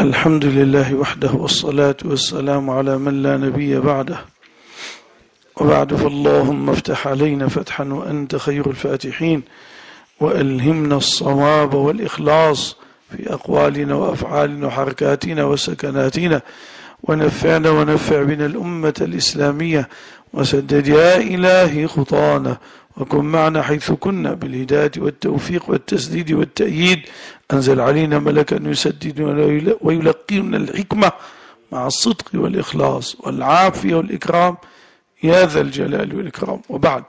الحمد لله وحده والصلاة والسلام على من لا نبي بعده. وبعد، فاللهم افتح علينا فتحا وأنت خير الفاتحين، وألهمنا الصواب والإخلاص في أقوالنا وأفعالنا وحركاتنا وسكناتنا، ونفعنا ونفع بنا الأمة الإسلامية، وسدد يا إلهي خطانا، وكن معنا حيث كنا بالهداية والتوفيق والتسديد والتأييد. أنزل علينا ملكا يسددنا ويلقينا الحكمة مع الصدق والإخلاص والعافية والإكرام يا ذا الجلال والإكرام. وبعد،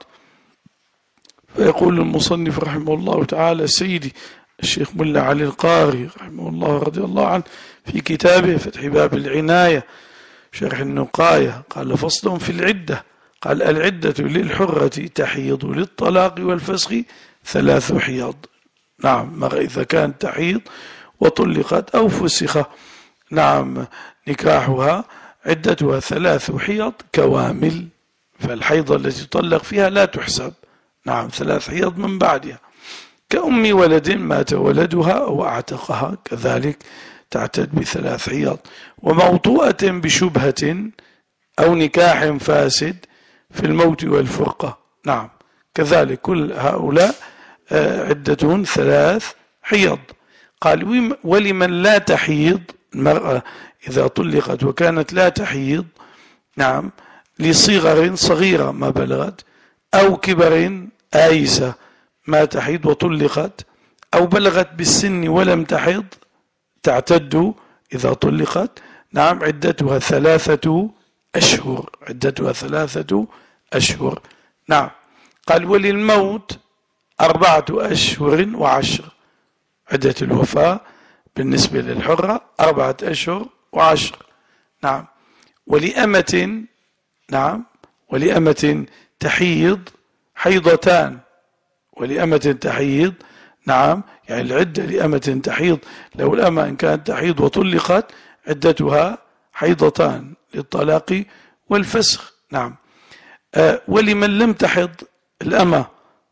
فيقول المصنف رحمه الله تعالى سيدي الشيخ ملا علي القاري رحمه الله رضي الله عنه في كتابه فتح باب العناية شرح النقاية، قال: فصل في العدة. قال: العدة للحرة تحيض للطلاق والفسخ 3 حيض. نعم، إذا كانت تحيض وطلقت أو فسخ، نعم، نكاحها عدتها 3 حيض كوامل، فالحيضة التي تطلق فيها لا تحسب. نعم، 3 حيض من بعدها. كأم ولد مات ولدها أو أعتقها، كذلك تعتد ب3 حيض. وموطوءة بشبهة أو نكاح فاسد في الموت والفرقة، نعم، كذلك كل هؤلاء عدتهم 3 حيض. قال: ولمن لا تحيض، المرأة إذا طلقت وكانت لا تحيض، نعم، لصغر صغيرة ما بلغت، أو كبر آيسة ما تحيض وطلقت، أو بلغت بالسن ولم تحيض، تعتد إذا طلقت، نعم، عدتها 3 أشهر، عدتها 3 أشهر. نعم. قال: وللموت 4 أشهر و10، عدة الوفاة بالنسبة للحرة 4 أشهر و10. نعم. ولأمة، نعم، ولأمة تحيض حيضتان، ولأمة تحيض، نعم، يعني العدة لأمة تحيض، لو الأمة إن كانت تحيض وطلقت عدتها حيضتان للطلاق والفسخ. نعم. ولمن لم تحض، الأمة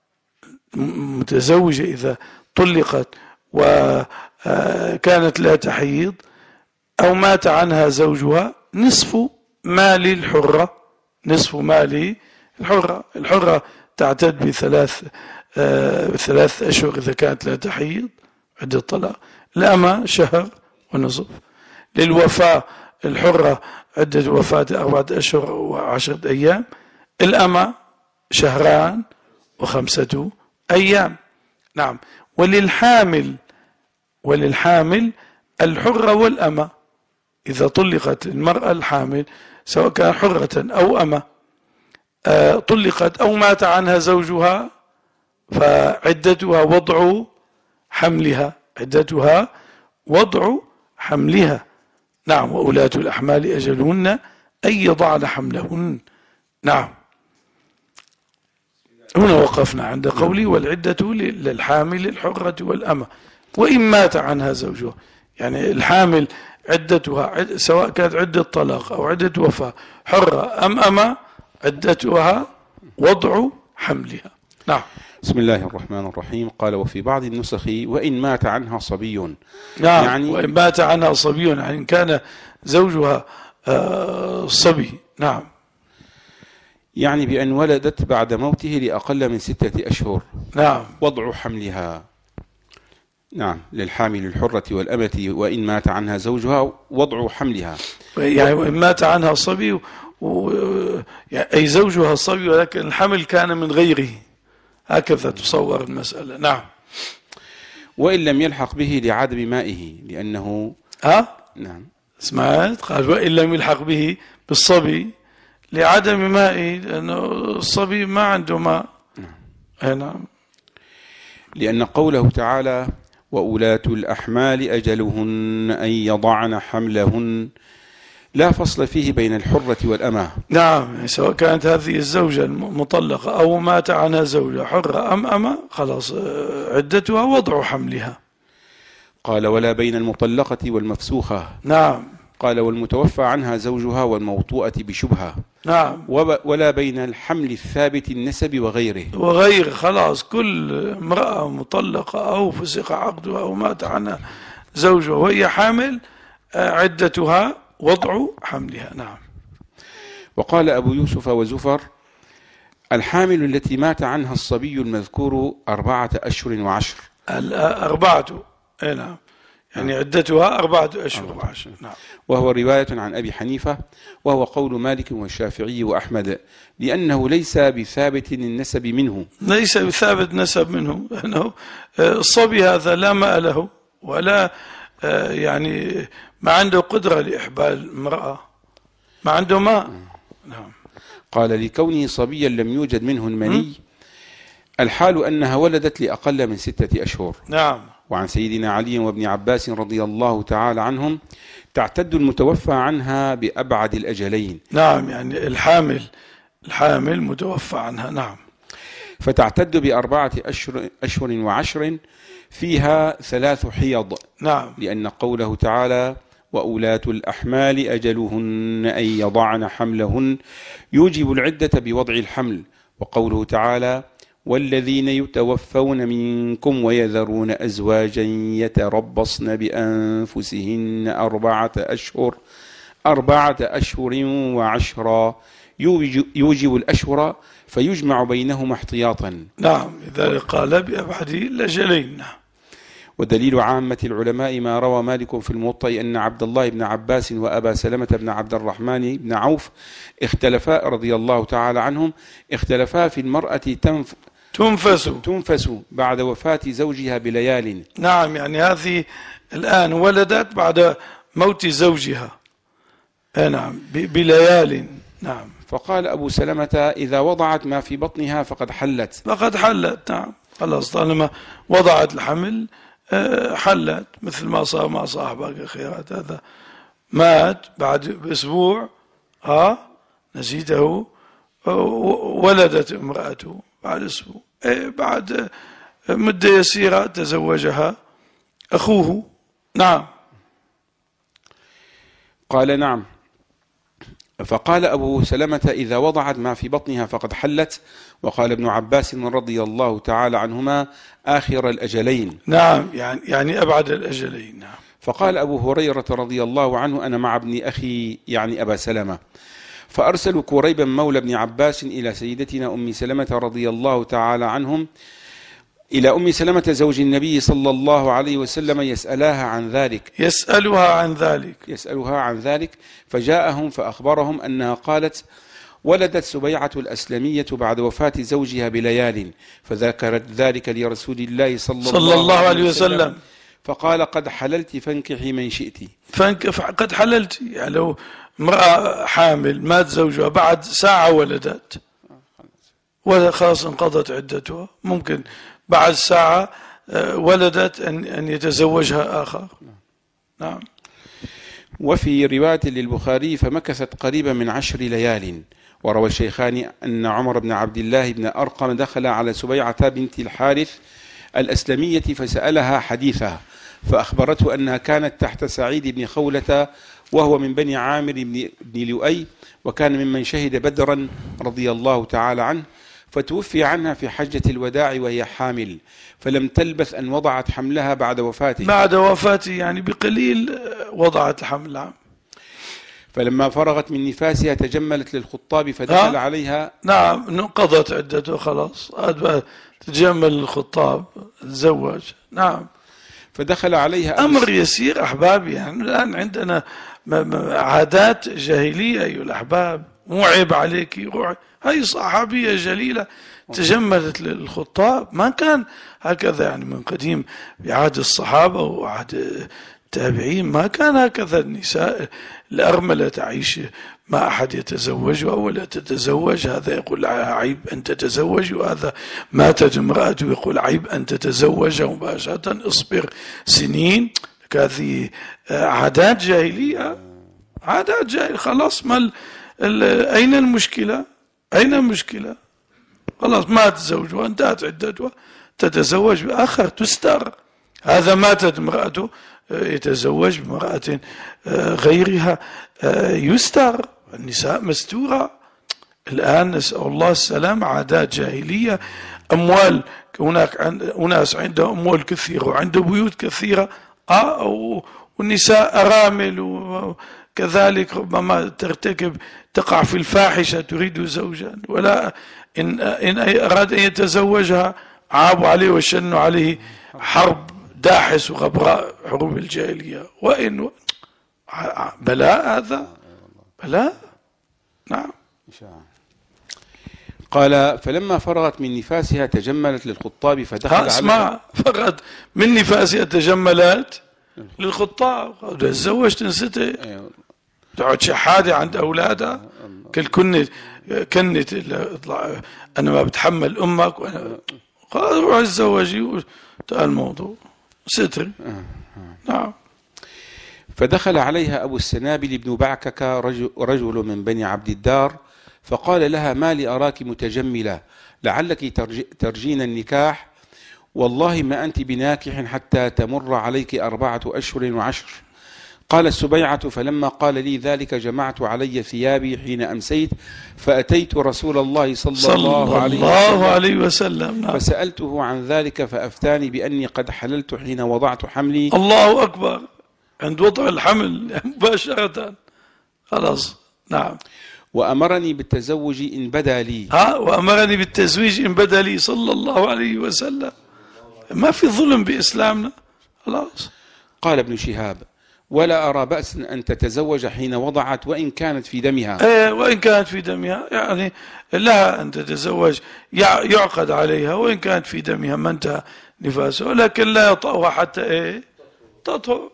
متزوجة إذا طلقت وكانت لا تحيض أو مات عنها زوجها، نصف مال الحرة، نصف مال الحرة. الحرة تعتد ب3 أشهر إذا كانت لا تحيض عدة الطلاق، الأمة 1 شهر ونصف. للوفاة الحرة عدة وفاة 4 أشهر و10 أيام، الأمة 2 شهر و5 أيام. نعم. وللحامل الحرة والأمة، إذا طلقت المرأة الحامل سواء كان حرة أو أمة، طلقت أو مات عنها زوجها، فعدتها وضع حملها، عدتها وضع حملها. نعم. وأولاة الأحمال أجلهن أن يضعن حملهن. نعم. هنا وقفنا عند قولي: والعدة للحامل الحرة والأمة وإن مات عنها زوجها. يعني الحامل عدتها سواء كانت عدة طلاق أو عدة وفاة، حرة أم أمة، عدتها وضع حملها. نعم. بسم الله الرحمن الرحيم. قال: وفي بعض النسخ وإن مات عنها صبي. نعم، يعني وإن مات عنها صبي، يعني إن كان زوجها صبي. نعم، يعني بأن ولدت بعد موته لأقل من 6 أشهر. نعم، وضع حملها. نعم، للحامل الحرة والأمة وإن مات عنها زوجها وضع حملها. يعني وإن مات عنها صبي يعني أي زوجها صبي ولكن الحمل كان من غيره، هكذا تصور المسألة. نعم. وإن لم يلحق به لعدم مائه، لأنه نعم، سمعت؟ قال: وإن لم يلحق به بالصبي لعدم مائه، لأنه الصبي ما عنده ماء. نعم. لأن قوله تعالى: وأولاة الأحمال أجلهن أن يضعن حملهن، لا فصل فيه بين الحرة والأمة. نعم، سواء كانت هذه الزوجة المطلقة أو مات عنها زوجة حرة أم أمة، خلاص عدتها وضع حملها. قال: ولا بين المطلقة والمفسوخة. نعم. قال: والمتوفى عنها زوجها والموطوءة بشبهة. نعم. ولا بين الحمل الثابت النسب وغيره، خلاص كل امرأة مطلقة أو فسخ عقدها أو مات عنها زوجها وهي حامل، عدتها وضع حملها. نعم. وقال أبو يوسف وزفر: الحامل التي مات عنها الصبي المذكور 4 أشهر و10. 4. نعم، يعني عدتها 4 أشهر و10. نعم. وهو رواية عن أبي حنيفة، وهو قول مالك والشافعي وأحمد، لأنه ليس بثابت النسب منه. ليس بثابت نسب منه، لأنه الصبي هذا لا ماء له ولا يعني ما عنده قدرة لإحبال المرأة، ما عنده ماء. نعم. قال: لكونه صبيا لم يوجد منه المني، الحال أنها ولدت لأقل من 6 أشهر. نعم. وعن سيدنا علي وابن عباس رضي الله تعالى عنهم: تعتد المتوفى عنها بأبعد الأجلين. نعم، يعني الحامل متوفى عنها. نعم. فتعتد ب4 أشهر و10 فيها 3 حيض. نعم. لأن قوله تعالى: وأولاة الأحمال أجلهن أن يضعن حملهن يوجب العدة بوضع الحمل. وقوله تعالى: والذين يتوفون منكم ويذرون أزواجا يتربصن بأنفسهن 4 أشهر و10 يوجب الأشهر فيجمع بينهما احتياطا. نعم، لذلك قال بأبعد الأجلين. ودليل عامة العلماء ما روى مالك في الموطأ أن عبد الله بن عباس وأبا سلمة بن عبد الرحمن بن عوف اختلفا رضي الله تعالى عنهم، اختلفا في المرأة تنفس بعد وفاة زوجها بليال. نعم، يعني هذه الآن ولدت بعد موت زوجها. نعم، بليال. نعم. فقال أبو سلمة: إذا وضعت ما في بطنها فقد حلت. نعم، خلاص، طالما وضعت الحمل حلت، مثل ما صار مع صاحبك خيرات، هذا مات بعد بأسبوع نزيده ولدت امرأته بعد أسبوع، بعد مدة يسيرة تزوجها أخوه. نعم. قال: نعم. فقال أبو سلمة: إذا وضعت ما في بطنها فقد حلت. وقال ابن عباس رضي الله تعالى عنهما: آخر الأجلين. نعم، يعني أبعد الأجلين. نعم. فقال أبو هريرة رضي الله عنه: أنا مع ابن أخي يعني أبا سلمة، فأرسلوا كريبا مولى ابن عباس إلى سيدتنا أم سلمة رضي الله تعالى عنهم، إلى أم سلمة زوج النبي صلى الله عليه وسلم، يسألها عن ذلك. فجاءهم فأخبرهم أنها قالت: ولدت سبيعة الأسلمية بعد وفاة زوجها بليال، فذكرت ذلك لرسول الله صلى الله عليه وسلم، فقال: قد حللت فانكحي من شئت. قد حللت، يعني لو امرأة حامل مات زوجها بعد ساعة ولدت وخلاص انقضت عدتها، ممكن بعد ساعة ولدت أن يتزوجها آخر. نعم. وفي رواية للبخاري: فمكثت قريبا من 10 ليال. وروى الشيخان أن عمر بن عبد الله بن أرقم دخل على سبيعة بنت الحارث الأسلمية فسألها حديثها، فأخبرته أنها كانت تحت سعيد بن خولة، وهو من بني عامر بن لؤي، وكان ممن شهد بدرا رضي الله تعالى عنه، فتوفي عنها في حجة الوداع وهي حامل، فلم تلبث أن وضعت حملها بعد وفاته. يعني بقليل وضعت الحمل. فلما فرغت من نفاسها تجملت للخطاب فدخل عليها. نعم، انقضت عدته خلاص، تجمل الخطاب تزوج. نعم. فدخل عليها أمر يسير أحبابي. يعني الآن عندنا عادات جاهلية أيها الأحباب، مو عيب عليك روح. هاي صحابية جليلة تجملت للخطاب، ما كان هكذا يعني من قديم بعهد الصحابة وعهد التابعين، ما كان هكذا. النساء الأرملة تعيش ما أحد يتزوجها ولا تتزوج، هذا يقول عيب أن تتزوج، وهذا ماتت امرأته يقول عيب أن تتزوج مباشرة، اصبر سنين. هذه عادات جاهلية، خلاص. أين المشكلة؟ خلاص مات زوجها انتهت عدتها، تتزوج بآخر تستر. هذا ماتت امرأته يتزوج بامرأة غيرها يستر. النساء مستورة. الآن نسأل الله السلام، عادات جاهلية، أموال، هناك أناس عندهم أموال كثيرة وعنده بيوت كثيرة والنساء أرامل، وكذلك ربما تقع في الفاحشة تريد زوجا، ولا إن أراد أن يتزوجها عابوا عليه وشنوا عليه حرب داحس وغبراء حروب الجاهلية. وإن بلاء هذا بلاء. نعم. قال فلما فرغت من نفاسها تجملت للخطاب فدخل اسمع، فرغت من نفاسها تجملت للخطاب. تزوجت نسيتي تقعد شحادة عند أولادها كنت أنا ما بتحمل أمك، وأنا قال روح اتزوجي وتقال الموضوع ستر. نعم. فدخل عليها أبو السنابل بن بعكك رجل من بني عبد الدار فقال لها ما لي أراك متجملة لعلك ترجين النكاح، والله ما أنت بناكح حتى تمر عليك 4 أشهر و10. قال السبيعة فلما قال لي ذلك جمعت علي ثيابي حين أمسيت فأتيت رسول الله صلى الله عليه وسلم فسألته عن ذلك فأفتاني بأني قد حللت حين وضعت حملي. الله أكبر، عند وضع الحمل مباشرة خلاص. نعم. وأمرني بالتزوج إن بدا لي. وأمرني بالتزويج إن بدا لي صلى الله عليه وسلم. ما في ظلم بإسلامنا. خلاص. قال ابن شهاب ولا أرى بأسا أن تتزوج حين وضعت وإن كانت في دمها. وإن كانت في دمها، يعني لها أن تتزوج يعقد عليها وإن كانت في دمها ما انتهى نفاسه، ولكن لا يطأها حتى تطهر.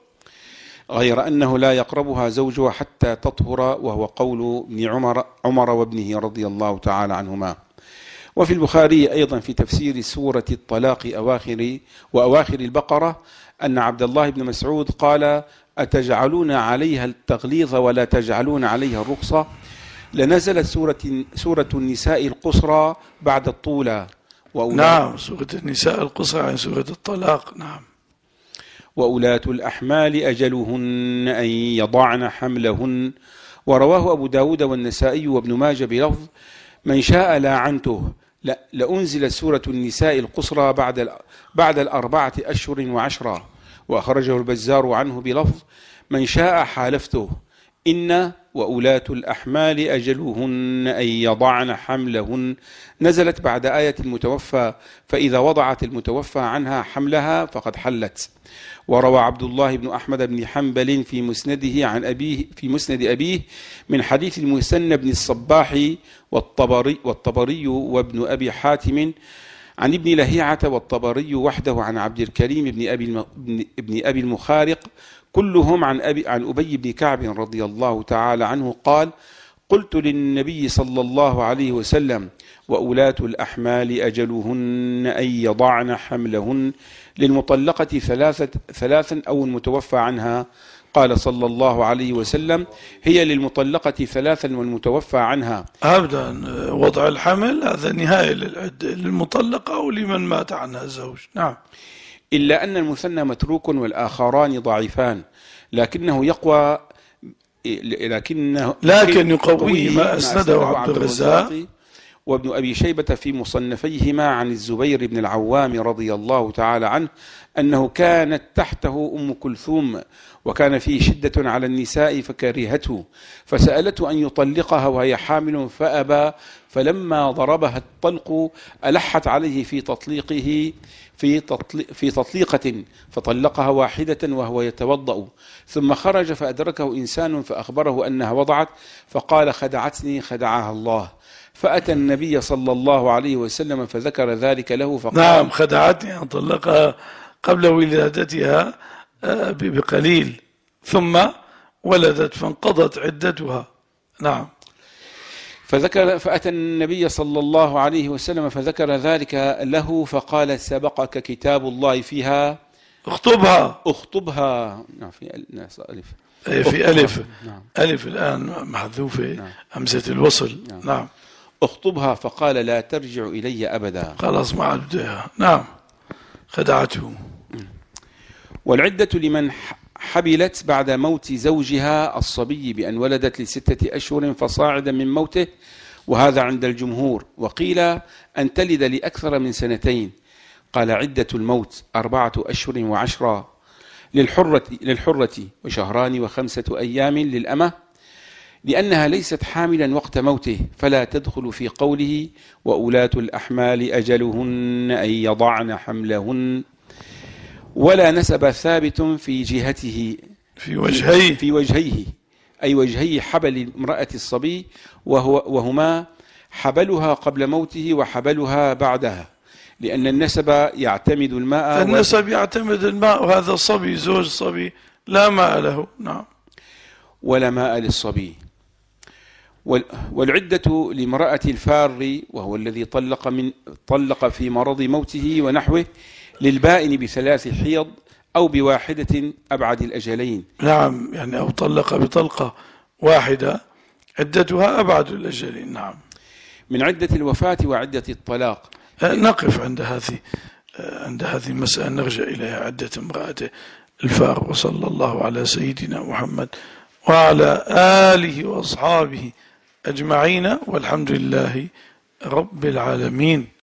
غير أنه لا يقربها زوجها حتى تطهر، وهو قول ابن عمر وابنه رضي الله تعالى عنهما. وفي البخاري أيضا في تفسير سورة الطلاق وأواخر البقرة أن عبد الله بن مسعود قال أتجعلون عليها التغليظ ولا تجعلون عليها الرخصة؟ لنزلت سورة النساء القصرى بعد الطولى. نعم، سورة النساء القصرى عن سورة الطلاق. نعم. وأولاة الأحمال أجلهن أن يضعن حملهن. ورواه أبو داود والنسائي وابن ماجه بلفظ من شاء لاعنته. لأنزل سورة النساء القصرى بعد 4 أشهر و10. وأخرجه البزار عنه بلفظ من شاء حالفته. إن وأولاة الأحمال أجلهن أن يضعن حملهن نزلت بعد آية المتوفى، فإذا وضعت المتوفى عنها حملها فقد حلت. وروى عبد الله بن أحمد بن حنبل في مسنده عن أبيه في مسند أبيه من حديث المثنى بن الصباح والطبري وابن أبي حاتم عن ابن لهيعة والطبري وحده عن عبد الكريم بن أبي المخارق كلهم عن أبي بن كعب رضي الله تعالى عنه قال قلت للنبي صلى الله عليه وسلم وأولاة الأحمال أجلهن أن يضعن حملهن للمطلقة 3 أو المتوفى عنها. قال صلى الله عليه وسلم هي للمطلقة 3 والمتوفى عنها. أبدا وضع الحمل هذا نهاية للمطلقة أو لمن مات عنها الزوج. نعم. إلا أن المثنى متروك والآخران ضعيفان، لكنه يقوى لكن يقويه ما أسنده عبد الرزاق وابن أبي شيبة في مصنفيهما عن الزبير بن العوام رضي الله تعالى عنه أنه كانت تحته أم كلثوم وكان فيه شدة على النساء فكرهته فسألته أن يطلقها وهي حامل فأبى، فلما ضربها الطلق ألحت عليه في تطليقة فطلقها واحدة وهو يتوضأ، ثم خرج فأدركه إنسان فأخبره أنها وضعت فقال خدعتني خدعها الله، فأتى النبي صلى الله عليه وسلم فذكر ذلك له فقال نعم خدعتني أن طلقها قبل ولادتها بقليل ثم ولدت فانقضت عدتها. نعم. فأتى النبي صلى الله عليه وسلم فذكر ذلك له فقال سبقك كتاب الله فيها اخطبها. نعم في ألف في ألف. نعم. ألف الآن محذوفة. نعم. همزة الوصل. نعم. اخطبها فقال لا ترجع إلي أبدا. خلاص ما عدها. نعم خدعته. والعدة لمن حبلت بعد موت زوجها الصبي بأن ولدت ل6 أشهر فصاعدا من موته، وهذا عند الجمهور، وقيل أن تلد لأكثر من 2 سنين. قال عدة الموت 4 أشهر و10، للحرة وشهران و5 أيام للأمة، لأنها ليست حاملا وقت موته، فلا تدخل في قوله وأولاة الأحمال أجلهن أن يضعن حملهن، ولا نسب ثابت في جهته في وجهيه أي وجهي حبل امرأة الصبي، وهما حبلها قبل موته وحبلها بعدها، لأن النسب يعتمد الماء. النسب يعتمد الماء، وهذا الصبي زوج صبي لا ماء له. نعم. ولا ماء للصبي. والعدة لامرأة الفار وهو الذي طلق في مرض موته ونحوه، للبائن ب3 حيض أو ب1 أبعد الأجلين. نعم، يعني أو طلق بطلقة واحدة عدتها أبعد الأجلين. نعم. من عدة الوفاة وعدة الطلاق. نقف عند هذه المسألة، نرجع إليها. عدة امرأة الفار. وصلى الله على سيدنا محمد وعلى آله وأصحابه أجمعين، والحمد لله رب العالمين.